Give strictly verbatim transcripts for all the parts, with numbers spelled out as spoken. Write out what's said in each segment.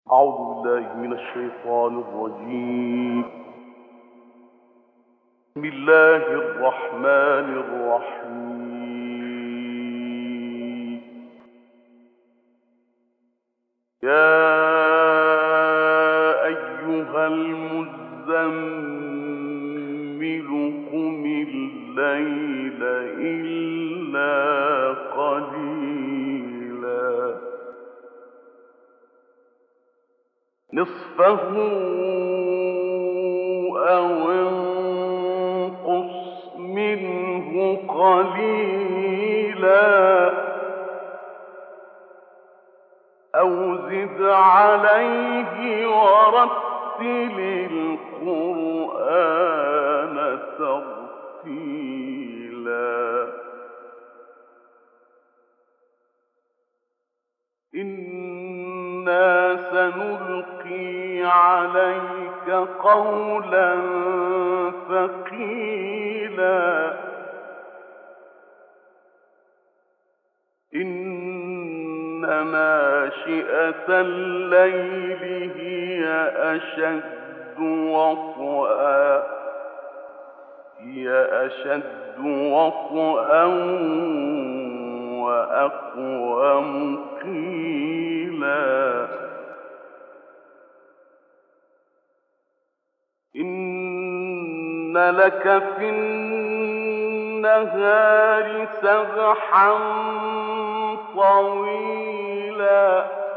أعوذ بالله من الشيطان الرجيم. بسم الله الرحمن الرحيم. يا أيها المزمل قم الليل إلا قليلا نصفه أو انقص منه قليلا أو زد عليه ورتل القرآن ترتيلا إنا سنلقي عليك قولا ثقيلا إن ناشئة الليل هي أشد وطئا هي أشد وطئا وأقوم قيلا إن لك في النهار سبحا طويلا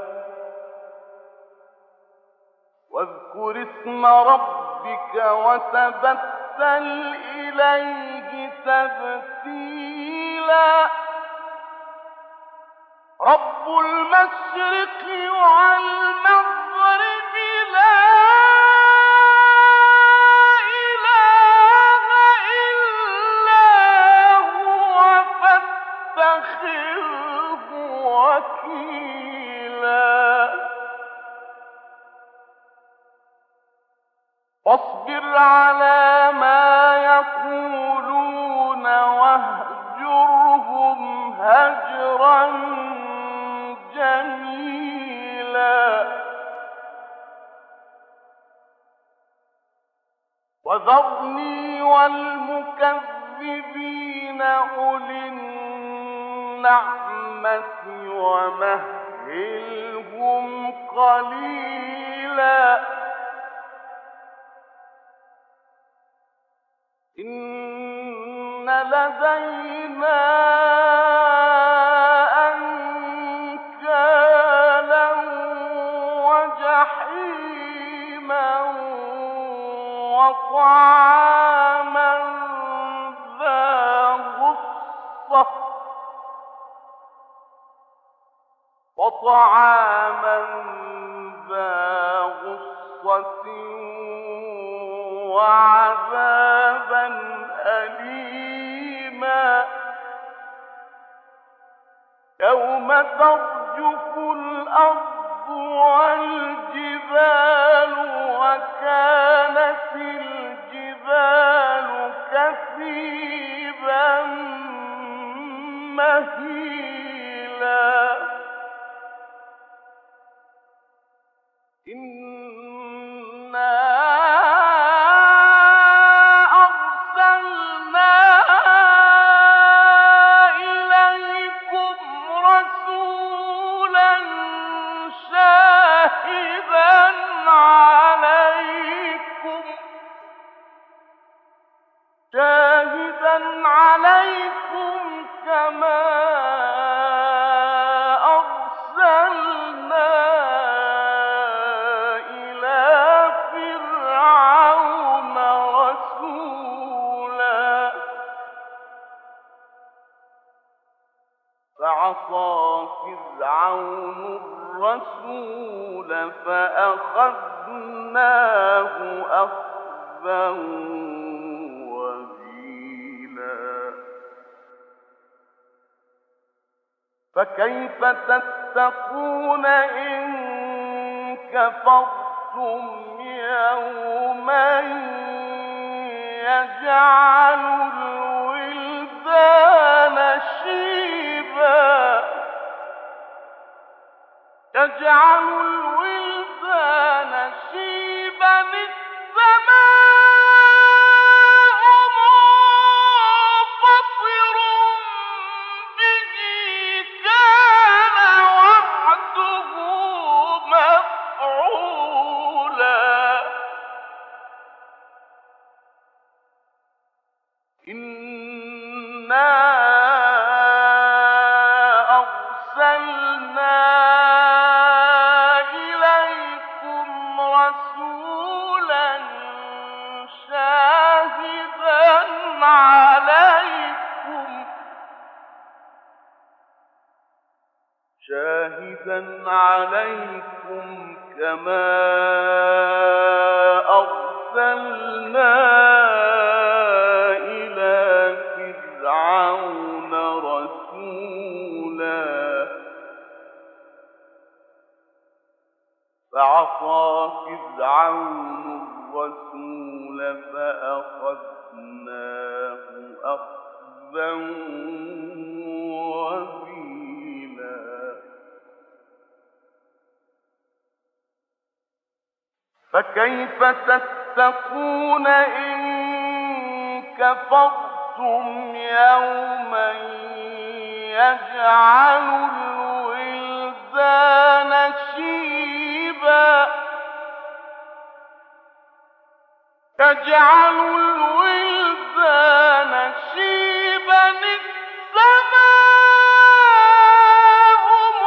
واذكر اسم ربك وتبتل إليه تبتيلا رب المشرق والمغرب لا إله إلا هو فاتخذه وكيلا واصبر على ما يقولون واهجرهم هجرا جميلا وذرني والمكذبين أولي النعمة ومهلهم قليلا إن لدينا أنكالا وجحيما وطعاما ذا غصة وطعاما ذا غصة وعذابا أليما يوم ترجف الأرض والجبال وكانت الجبال كثيبا مهيلا إنا شاهدا عليكم كما أرسلنا إلى فرعون رسولا فعصى فرعون الرسول فأخذناه أخذا فكيف تتقون إن كفرتم يوما يجعل الولدان شيبا يجعل الولدان شيبا السماء منفطر به كان وعده مفعولا إنا أرسلنا إليكم رسولا شاهدا عليكم شاهدا عليكم كما أرسلنا إلى فرعون رسولا فعصى فرعون الرسول فأخذناه أخذا وبيلا فكيف تتقون إن كفرتم يوما يجعل الولدان شيبا يجعل الولدان شيبا السماء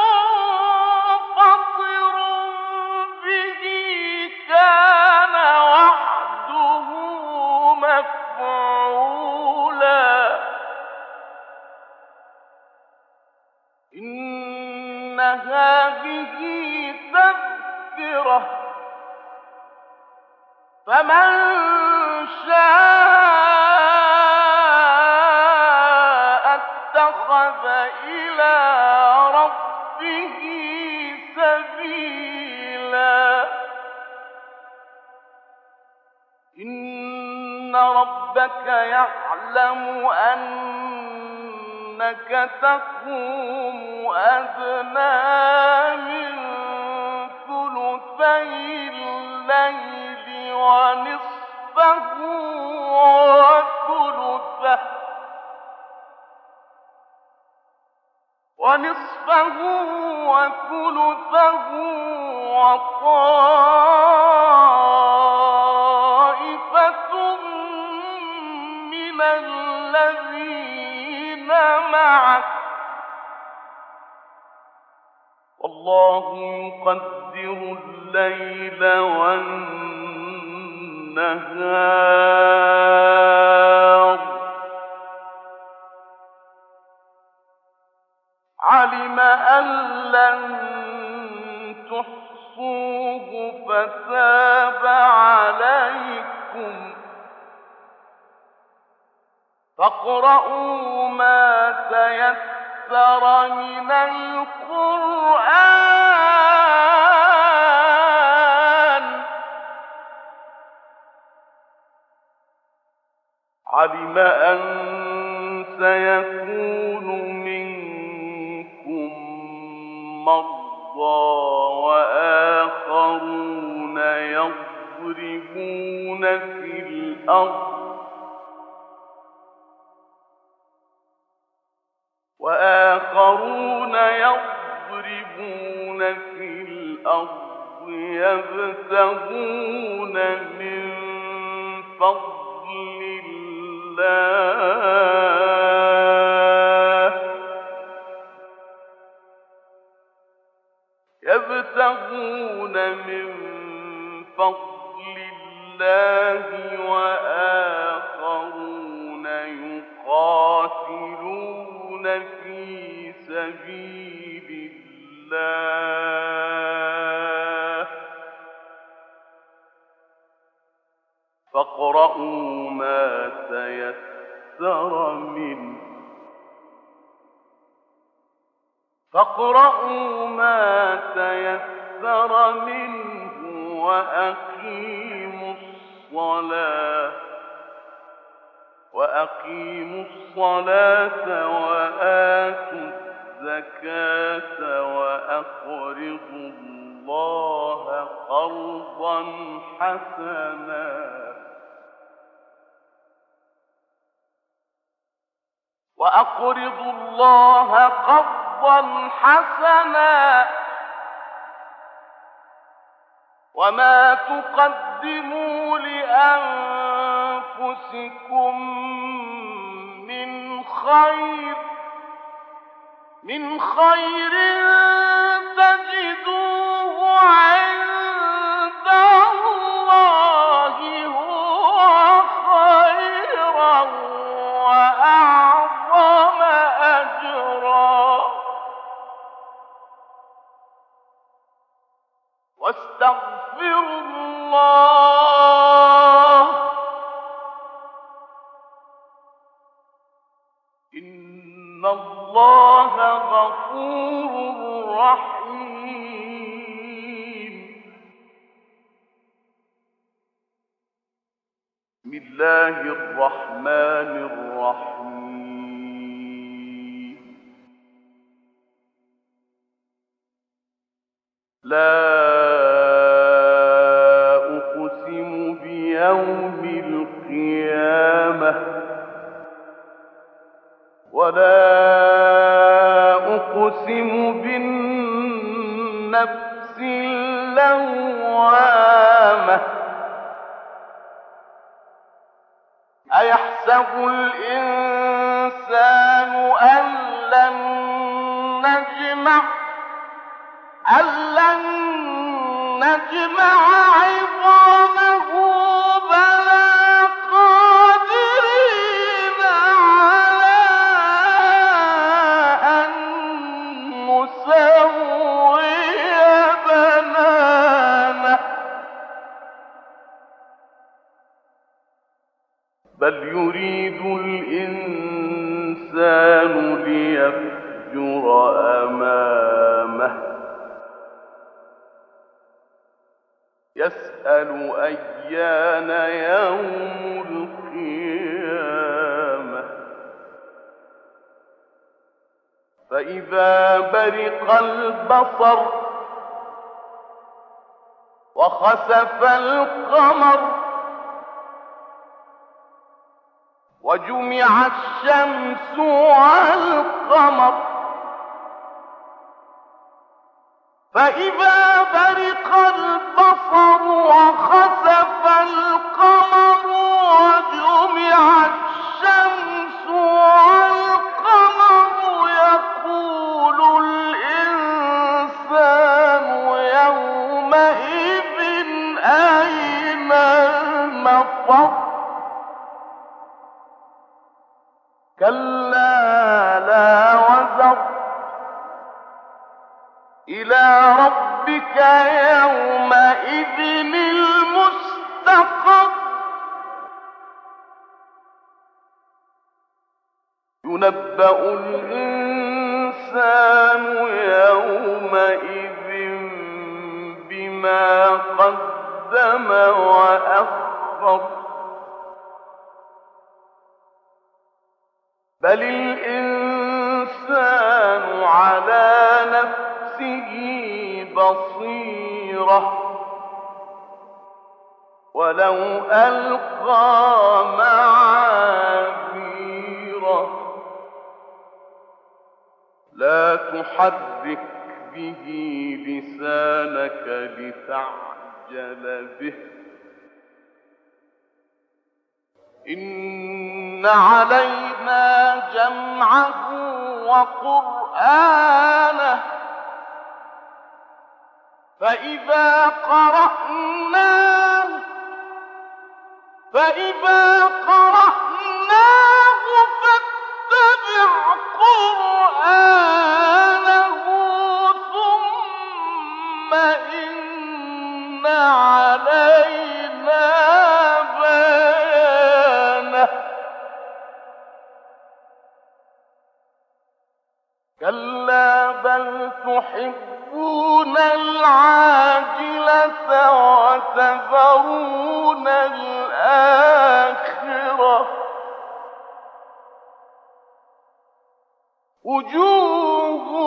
منفطر به كان وعده مفعولا إن هذه تذكرة فمن شاء اتخذ إلى ربه سبيلا إن ربك يعلم أنك تقوم أدنى من ثلثي الليل ونصفه وثلثه ونصفه وثلثه وطائفة من الذين معك والله يقدر الليل والنهار علم أن لن تحصوه فتاب عليكم فاقرؤوا ما تيسر من القرآن علم أن سيكون منكم مرضى وآخرون يضربون في الأرض وآخرون يضربون في الأرض يبتغون من فضل الله يبتغون من فضل الله وآخرون يقاتلون في سبيل الله فاقرؤوا ما تيسر منه فاقرؤوا ما تيسر منه وأقيموا الصلاة وأقيموا الصلاة وآتوا الزكاة وأقرضوا الله قرضا حسنا وأقرضوا الله قرضا حسنا وما تقدموا لأنفسكم من خير من خير تجدوه عند الله هو خيرا وأعظم أجرا واستغفروا الله إن الله غفور رحيم. بسم الله الرحمن الرحيم. لا أقسم بيوم القيامة ولا أقسم بالنفس اللوامة أيحسب الإنسان أن لن نجمع أن لن نجمع عظامه بلى قادرين على أن نسوي بنانه بل يريد الإنسان ليفجر أمامه يسأل أيان يوم القيامة فإذا برق البصر وخسف القمر وجمع الشمس والقمر فإذا برق البصر وخسف القمر وجمع الشمس والقمر يقول الإنسان يومئذ أين المفر كلا لا وزر إلى ربك يومئذ المستقر ينبأ الإنسان يومئذ بما قدم وأخر بل الإنسان على نفسه بصيرة ولو ألقى معاذيره لا تحرك به لسانك لتعجل به إن علينا جمعه وقرآنه فإذا قرأناه فإذا قرأناه فاتبع قرآنه ثم إن علينا بيانه كلا بل تحبون العاجلة وتذرون الآخرة وجوه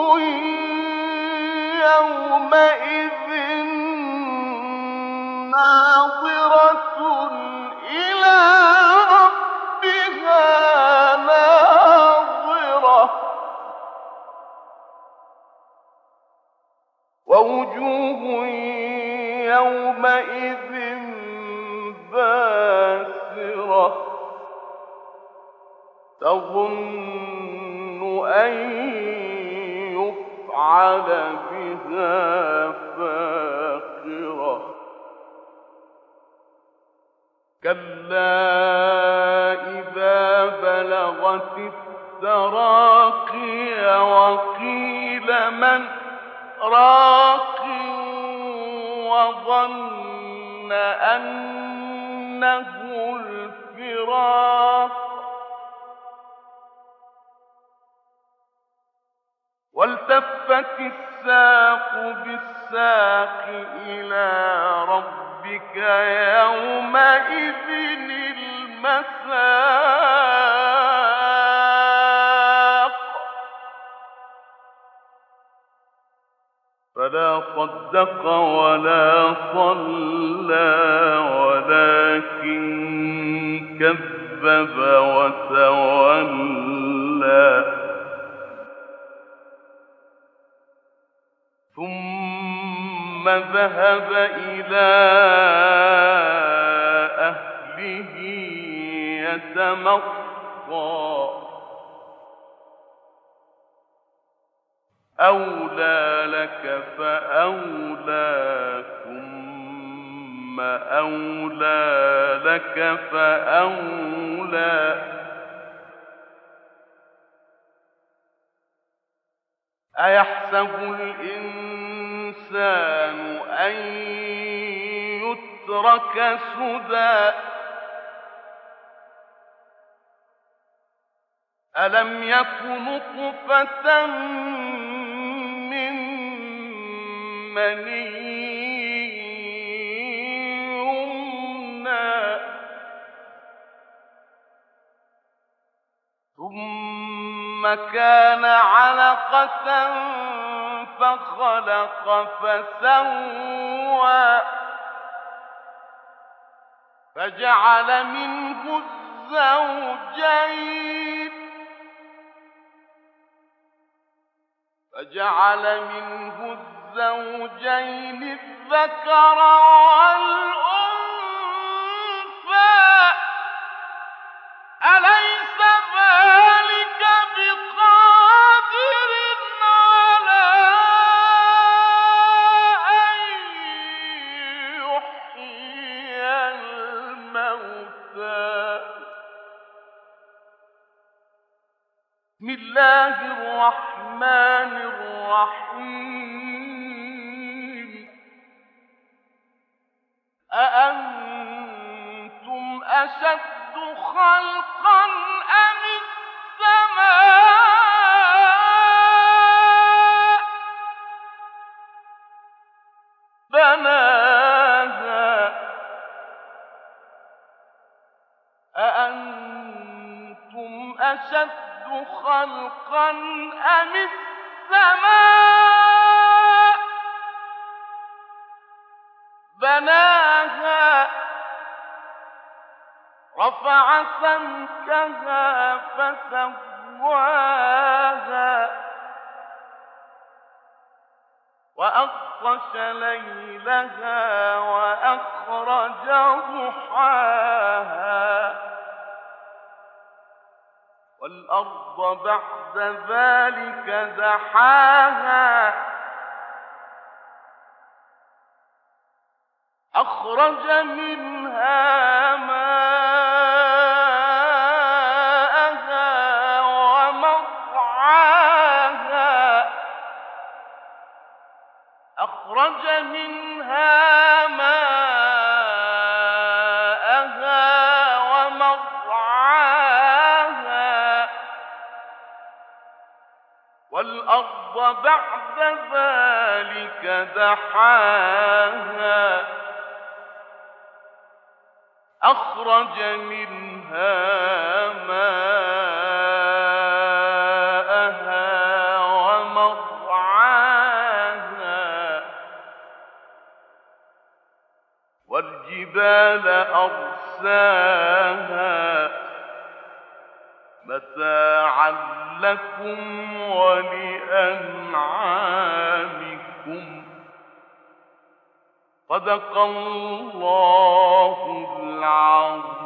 وجوه يومئذ باسرة تظن أن يفعل بها فاقرة كلا إذا بلغت التراقي وقيل من راق وظن أنه الفراق والتفت الساق بالساق إلى ربك يومئذ المساق فلا صدق ولا صلى ولكن كذب وتولى ثم ذهب إلى أهله يتمطى أولى لك فأولى ثم أولى لك فأولى أيحسب الإنسان أن يترك سدى ألم يك نطفة من مني يمنى ثم كان علقة فخلق فسوى فجعل منه الزوجين فجعل منه الزوجين الذكر والأنثى أليس ذلك بقادر على أن يحيي الموتى بسم الله الرحمن الرحيم أأنتم أشد خلقا أم السماء بناها أأنتم أشد خلقا أم السماء بناها رفع سمكها فسواها وأغطش ليلها وأخرج ضحاها والأرض بعد ذلك دحاها أخرج منها ماءها ومرعاها أخرج منها ماءها ومرعاها والأرض بعد ذلك دحاها أخرج منها ماءها ومرعاها والجبال أرساها متاعا لكم ولأنعامكم صدق الله العظيم.